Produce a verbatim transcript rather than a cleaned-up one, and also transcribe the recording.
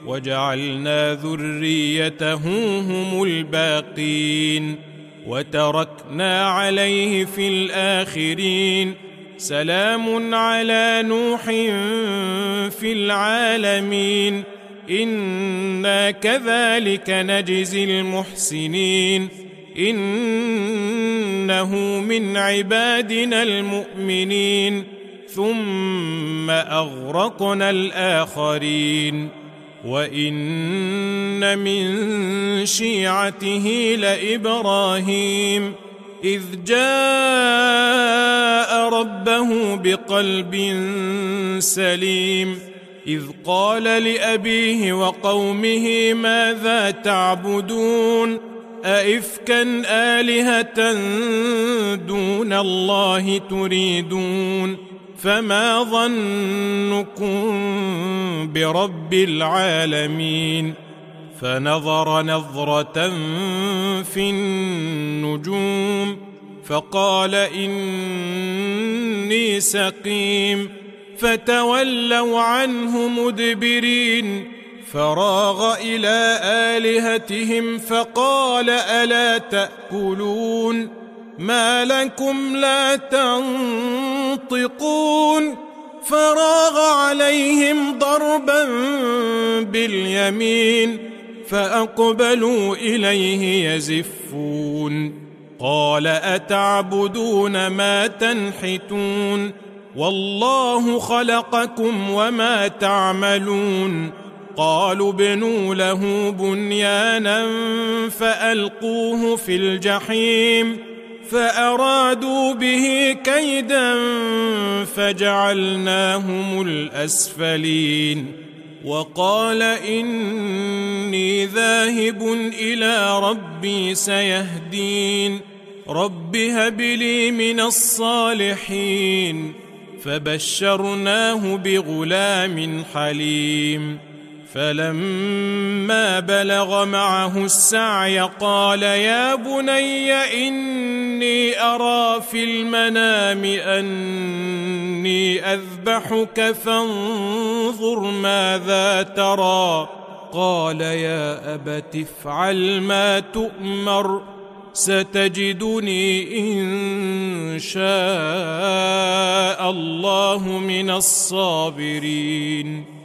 وجعلنا ذريته هم الباقين وتركنا عليه في الآخرين سلام على نوح في العالمين إنا كذلك نجزي المحسنين إنه من عبادنا المؤمنين ثم أغرقنا الآخرين وإن من شيعته لإبراهيم إذ جاء ربه بقلب سليم إذ قال لأبيه وقومه ماذا تعبدون أئفكا آلهة دون الله تريدون فما ظنكم برب العالمين فنظر نظرة في النجوم فقال إني سقيم فتولوا عنه مدبرين فراغ إلى آلهتهم فقال ألا تأكلون ما لكم لا تنطقون فراغ عليهم ضربا باليمين فأقبلوا إليه يزفون قال أتعبدون ما تنحتون والله خلقكم وما تعملون قالوا ابنوا له بنيانا فألقوه في الجحيم فأرادوا به كيدا فجعلناهم الأسفلين وقال إني ذاهب إلى ربي سيهدين رب هب لي من الصالحين فبشرناه بغلام حليم فلما بلغ معه السعي قال يا بني إني أرى في المنام أني أذبحك فانظر ماذا ترى قال يا أبت افعل ما تؤمر ستجدني إن شاء الله من الصابرين